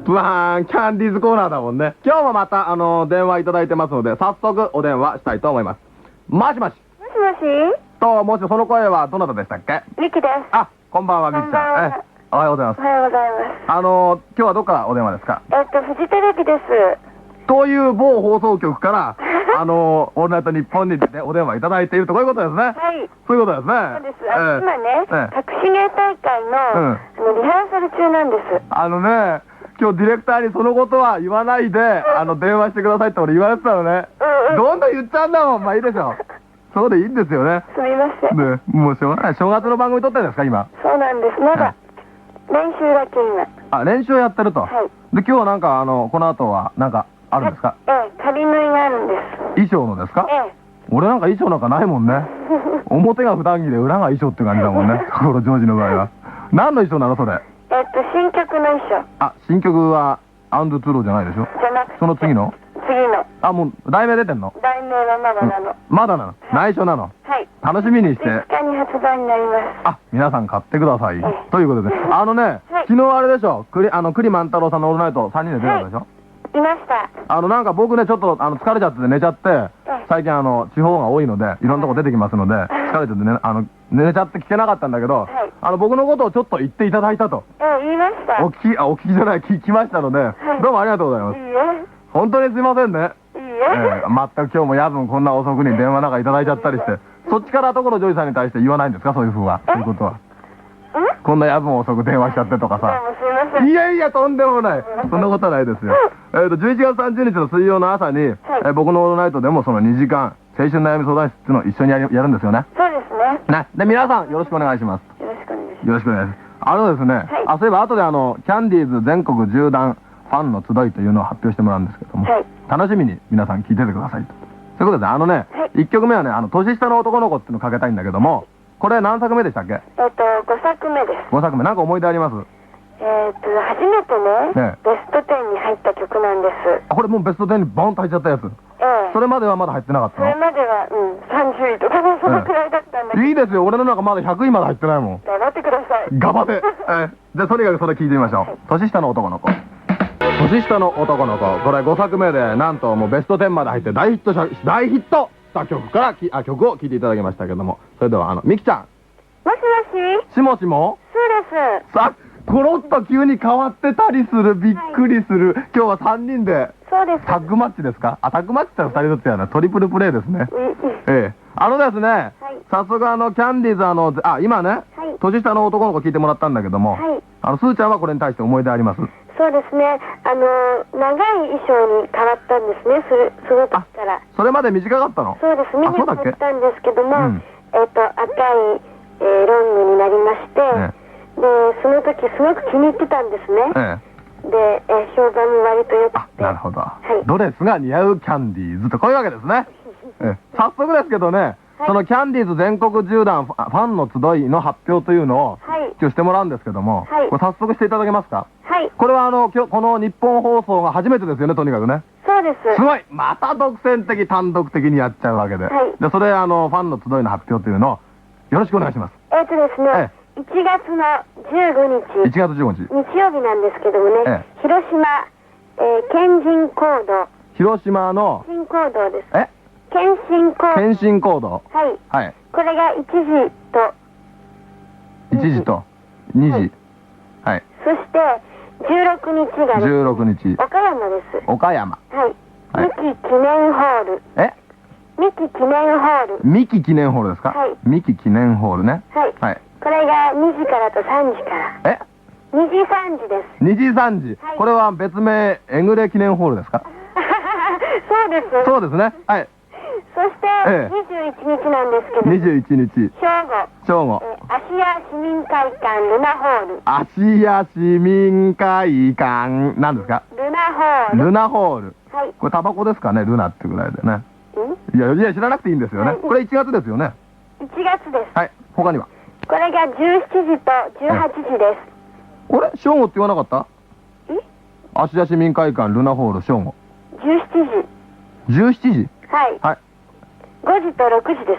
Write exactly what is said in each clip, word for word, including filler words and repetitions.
プワーンキャンディーズコーナーだもんね。今日もまたあの電話いただいてますので、早速お電話したいと思います。もしもし。 もしもし。 と、もしその声はどなたでしたっけ？ ミキです。 あ、こんばんは、ミキちゃん。え、おはようございます。 おはようございます。 あの今日はどっからお電話ですか？ えっとフジテレビです。 という某放送局からあのオールナイトニッポンにでお電話いただいていると、こういうことですね。 はい。 そういうことですね。 そうです。あの今ね、 ええ隠し芸大会のあのリハーサル中なんです。 あのね、今日ディレクターにそのことは言わないで、あの電話してくださいって俺言われてたのね。 うんうん。 どんどん言っちゃうんだもん。まあいいでしょ。そうでいいんですよね。 すみません。 ね、もうしょうがない。正月の番組撮ってるんですか今？ そうなんです。まだ練習だけ今。 あ、練習やってると。 はい。 で今日はなんかあのこの後はなんかあるんですか？ ええ、仮縫いがあるんです。 衣装のですか？ ええ。 俺なんか衣装なんかないもんね。表が普段着で裏が衣装って感じだもんね。心ジョージの場合は。何の衣装なのそれ？ えっと新曲の衣装。 あ、新曲はアンドゥトゥローじゃないでしょ？ じゃなくて。 その次の？ 次の。 あ、もう題名出てんの？ 題名はまだなの。 まだなの？内緒なの？ はい。 楽しみにして。 いつかに発売になります。 あ、皆さん買ってください。ということで、あのね、 はい昨日あれでしょ、栗、あの、栗万太郎さんのオールナイトさんにんで出たでしょ？ いました。 あの、なんか僕ね、ちょっと、あの、疲れちゃって寝ちゃって、最近あの、地方が多いので、いろんなとこ出てきますので、疲れちゃってね、あの、寝ちゃって聞けなかったんだけど、あの、僕のことをちょっと言っていただいたと。 ええ、言いました。 お聞き、あ、お聞きじゃない、聞きましたので、どうもありがとうございます。 いいえ。 本当にすいませんね。 いいええ。 え、全く今日も夜分こんな遅くに電話なんかいただいちゃったりして、そっちから所ジョージさんに対して言わないんですか、そういう風は。そういうことは。こんな夜分遅く電話しちゃってとかさ。 どうもすいません。 いやいや、とんでもない。そんなことはないですよ。えっと、じゅういちがつさんじゅうにちの水曜の朝に、えー僕のオールナイトでもそのにじかん、青春悩み相談室っていうのを一緒にやりやるんですよね。 そうですね。 ね。で、皆さんよろしくお願いします。 よろしくお願いします。 よろしくお願いします。あのですね、あ、そういえば後であの、キャンディーズ全国縦断ファンの集いというのを発表してもらうんですけども、 はい。 楽しみに皆さん聞いててくださいと。ということで、あのね、いっきょくめはね、あの、年下の男の子っていうのをかけたいんだけども、これ何作目でしたっけ？ えっと、ごさくめです。 ごさくめ。なんか思い出あります？ えっと、初めてね、 ねベストテンに入った曲なんです。 あ、これもうベストテンにボンと入っちゃったやつ。 ええ。 それまではまだ入ってなかったの？ それまでは、うん、さんじゅういとかね、そのくらいだったんだけど。 いいですよ、俺の中まだひゃくいまで入ってないもん。 頑張ってください。 頑張って。えじゃあとにかくそれ聞いてみましょう。年下の男の子。年下の男の子。これごさくめで、なんともうベストテンまで入って大ヒットし、大ヒットした曲からき、あ、曲を聴いていただきましたけども。それでは、あの、ミキちゃん。 もしもし。 しもしもそうです。 さ、コロッと急に変わってたりする。びっくりする。今日はさんにんで。 そうです。 タッグマッチですか？あ、タッグマッチってふたりずつやな。トリプルプレイですね。 うんうん。 ええ。あのですね、 はい。 早速あの、キャンディーズあの、あ、今ね、 はい。 年下の男の子聞いてもらったんだけども、 はい。 あの、すーちゃんはこれに対して思い出あります？ そうですね。あの、長い衣装に変わったんですね。する、その時から。 それまで短かったの？ そうです。見に行あそうだっけったんですけども、 うんえっと、赤い、えーロングになりまして、 ねで、その時すごく気に入ってたんですね。 ええ。 で、えー評判も割と良くあ、 て。 なるほど。 いドレスが似合うキャンディーズとこういうわけですね。ええ、早速ですけどね、そのキャンディーズ全国縦断ファンの集いの発表というのを、 はい。 今日してもらうんですけども、 はいこれ早速していただけますか？ はい。 これはあの、今日、この日本放送が初めてですよね、とにかくね。 そうです。 すごいまた独占的、単独的にやっちゃうわけで。 はいで、それ、あの、ファンの集いの発表というのを、よろしくお願いします。 えっとですね、いちがつのじゅうごにち、 いちがつじゅうごにち。 日曜日なんですけどもね、 ええ広島、えー、県人行動、 広島の、 新行動です。 え県新行動。 検診行動。 はい。 はい。 これがいちじと、 いちじとにじ。 はいはい。 そしてじゅうろくにちがですねじゅうろくにち。 岡山です。 岡山。 はい。 はい三木記念ホール。 え三木記念ホール。 三木記念ホールですか？ はい三木記念ホールね。 はい。 はい。 これがにじからとさんじから。 えにじさんじです。 にじさんじ。 はいこれは別名、えぐれ記念ホールですか？ そうです。 そうですね。はい。 そして、 ええにじゅういちにちなんですけど、 にじゅういちにち。 正午、 正午。 えー、芦屋市民会館ルナホール。 芦屋市民会館。何ですか？ ルナホール。 ルナホール。 はい。 これタバコですかね？ルナってぐらいでね。 んいや、いや、知らなくていいんですよね。 はいこれいちがつですよね。 いちがつです。 はい。他には？ これがじゅうしちじとじゅうはちじです。 これ正午って言わなかった？ え芦屋市民会館ルナホール正午。 じゅうしちじ。 じゅうしちじ。 はい。 はい。 ごじとろくじです。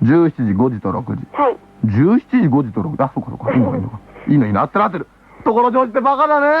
じゅうしちじ、ごじとろくじ。 はい。 じゅうしちじ、ごじとろくじ。あ、そうかそうか。いいのかいいのか。いいのいいの。合ってる合ってる。ところジョージってバカだね。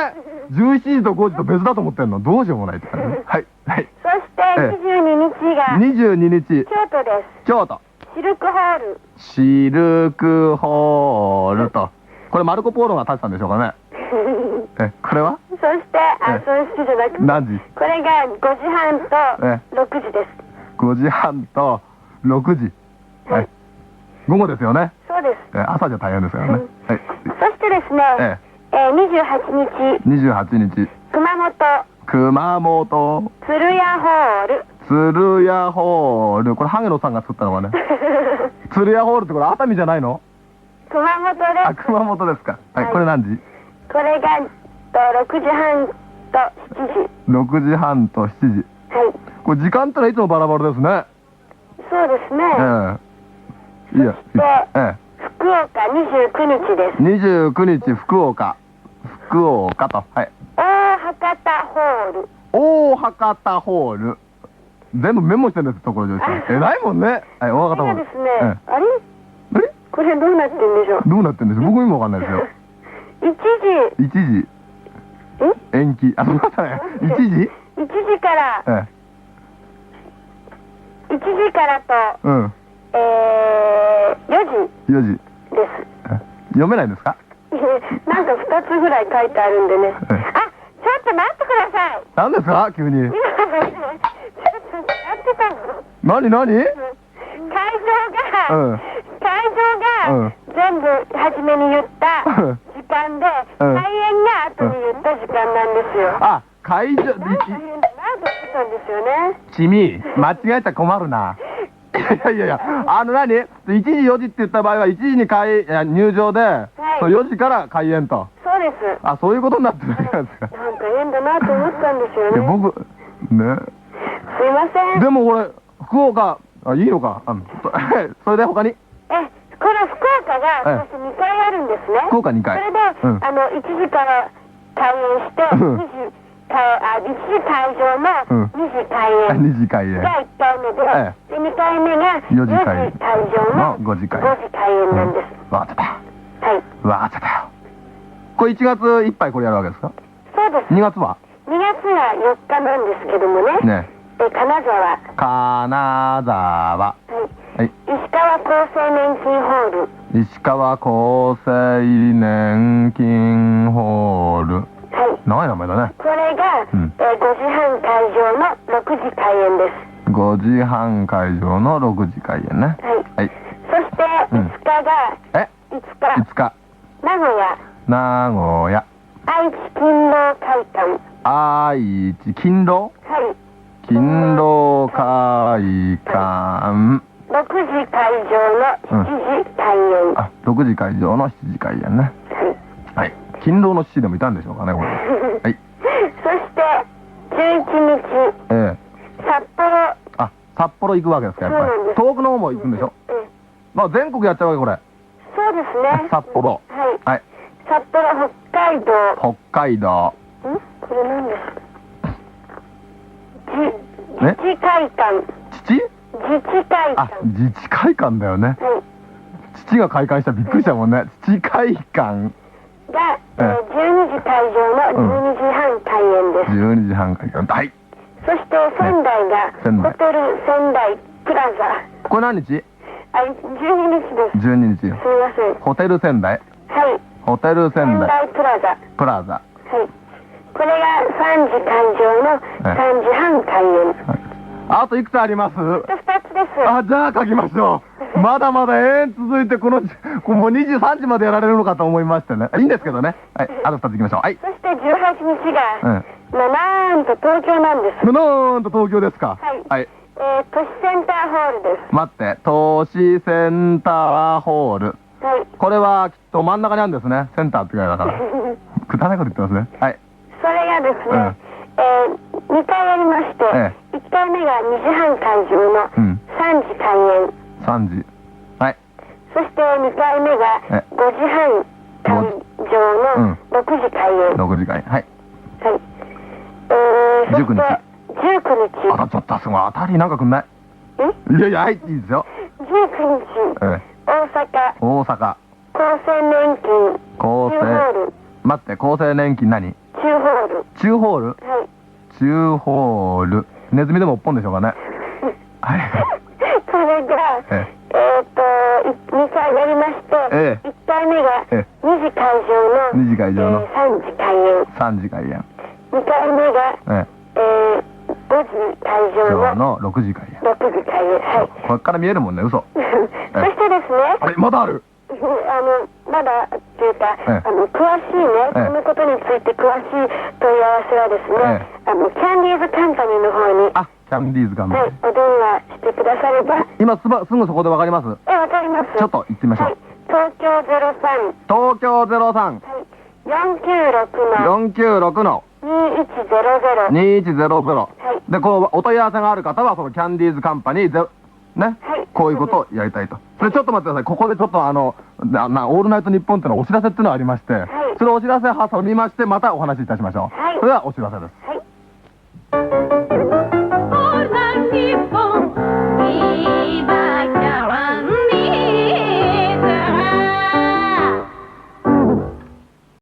じゅうしちじとごじと別だと思ってんの。どうしようもないって感じ。はいはいそしてにじゅうににちがにじゅうににち京都です。 京都シルクホール。 シルクホールと、これマルコ・ポーロが建てたんでしょうかね。えこれはそしてあえそういう好きじゃなくて、 何時？ これがごじはんえとろくじです。 ごじはんとろくじ、はい、午後ですよね。 そうです。 え朝じゃ大変ですよね。はい、 そしてですね、 ええー、にじゅうはちにちにじゅうはちにち熊本熊本鶴屋ホール。 鶴屋ホール、これハゲノさんが作ったのかね。鶴屋ホールってこれ熱海じゃないの？ 熊本です。 あ、熊本ですか。はい、 はいこれ何時？ これがとろくじはんとしちじ。 ろくじはんとしちじ。 はい。 これ時間ってのはいつもバラバラですね。 そうですね。 ええいいや。 そしてえ福岡にじゅうくにちです。 えにじゅうくにち福岡福岡と、はい、 大博多ホール。 大博多ホール、全部メモしてるんですところ上司さん。 あ偉いもんね。はい、大博多ホール。 これがですね、 えあれえあれこれどうなってんでしょう。 どうなってんです？僕にもわかんないですよ。 いちじいちじえ延期。あ、すみません。いちじ？ いちじからえいちじからとえ、うん。 えー、よじよじ。 です。 え読めないんですか？ なんかふたつぐらい書いてあるんでね。あ、ちょえっと待ってください。 何ですか急に。 今ちょっとやってたの。 何何？ 会場が、 うん会場が、全部初めに言った時間で、 うん開演が後に言った時間なんですよ。 あ、会場、 なんか大変だなと思ったんですよね。 君、間違えたら困るな。いやいやいや、あの何？いちじよじって言った場合は、いちじに開いや入場で、 いそのよじから開演と。 そうです。 あ、そういうことになってるじゃないですか。 なんか変だなと思ったんですよいや、 ね。 僕、ね。 すいません。 でも俺、福岡、あ、いいのか。あのそれで他にえ、この福岡が私にかいあるんですね。 福岡にかいそれで、 うんあのいちじから開演して、 うんにじかあいちじ会場うんのにじ開演にじ開演。 がいっかいめで、 えでにかいめがよよじじ開演会場のごじ開演ごじ開演なんです。 わかっちゃった。 はい。 わかっちゃったよ。これいちがついっぱいこれやるわけですか？ そうです。 にがつはにがつがよっかなんですけどもね。 ね。 え金沢、 金沢。 はい、 はい。 石川厚生年金ホール、 石川厚生年金ホール。 はい、 長い名前だね。 これが、 うんえーごじはん会場のろくじ開演です。 ごじはん会場のろくじ開演ね。 はい。 はい。 そしてうんいつかが、 えいつかいつか、 名古屋、 名古屋、 愛知勤労会館、 愛知、勤労はい、 勤労会館。 ろくじ会場のしちじ開演。 あ、ろくじ会場のしちじ開演ね。 はい。 はい。勤労のしちでもいたんでしょうかね、これ。はい。 そしてじゅういちにち、 ええ。 札幌、 あ、札幌行くわけですか、やっぱりそうなんで。す遠くの方も行くんでしょ。 えーまあ、全国やっちゃうわけ、これ。 そうですね。 札幌。 はい。 はい。 札幌、北海道。 北海道。 んこれ何ですか？じね自治会館。 父自治会あ、 館。 自治会館だよね。 はい。 父が開館したらびっくりしたもんね。自治会館。 が、えー、じゅうにじ会場のじゅうにじはん開演です。 じゅうにじはん開館。はい。 そして仙台が、 仙台ホテル仙台プラザ。 これ何日？ あ、じゅうににちです。 じゅうににち。 すみません。 ホテル仙台。 はい。 ホテル仙仙台台プラザ。 プラザ。 はい。これがさんじ会場のさんじはん開演。 はいあといくつあります？ ふたつです。 あ、じゃあ書きましょう。まだまだ永遠続いて、この、もうにじゅうさんじまでやられるのかと思いましてね。いいんですけどね。はい。あとふたつ行きましょう。はい。 そしてじゅうはちにちうが、 ん。 ななんと東京なんです。 ぬーんと東京ですか。 はいはい。 えー、都市センターホールです。 待って。都市センターホール。 はい。 これはきっと真ん中にあるんですね。センターってぐらいだから。くだらないこと言ってますね。はい。 それがですね、 うんえー、にかいやりまして、 えいっかいめがにじはん会場のうんさんじ開演、 さんじ。はい。 そしてにかいめがえごじはん会場のろくじ開演、 ろくじ開演。はい。 はい。えー、そじゅうくにちしてじゅうくにち、 当たっちゃった。すごい。当たりなんかくんないえいやいや、はい。いいですよ。 じゅうくにち、 ええ。 大阪大阪。 厚生年金厚中ホー生。 ル、 待って、厚生年金何中ホーチューホールはい。 チューホール。ネズミでもおっぽんでしょうかね。はい。 それが、 ええっと、にかいやりまして、 ええいっかいめがえにじ会場のにじ会場のえーさんじ開演。 さんじ開演。 にかいめが、 ええーごじ会場の今日のろくじ開演。 ろくじ開演。はい。 こっから見えるもんね、嘘。 そしてですね、 あれ、まだある。 あの、まだっていうか、 ええあの、詳しいね、 ええこのことについて詳しい問い合わせはですね、 えあの、キャンディーズカンパニーの方に、 あ、キャンディーズガンバはい、お電話してくだされば、 今すば、すぐそこでわかります。 え、わかります。 ちょっと行ってみましょう。 はい、東京ゼロさん、 東京ゼロさん、 はい、よんきゅうろくのよんきゅうろくのにいちゼロゼロ。 にいちゼロゼロ。 はいで、こう、お問い合わせがある方は、そのキャンディーズカンパニーゼロ、ね、 はいこういうことをやりたいと。それちょっと待ってください。ここでちょっとあの、な、なオールナイトニッポンっていうのお知らせっていうのがありまして、 いそれをお知らせ挟みまして、またお話しいたしましょう。 はいそれではお知らせです。 はい。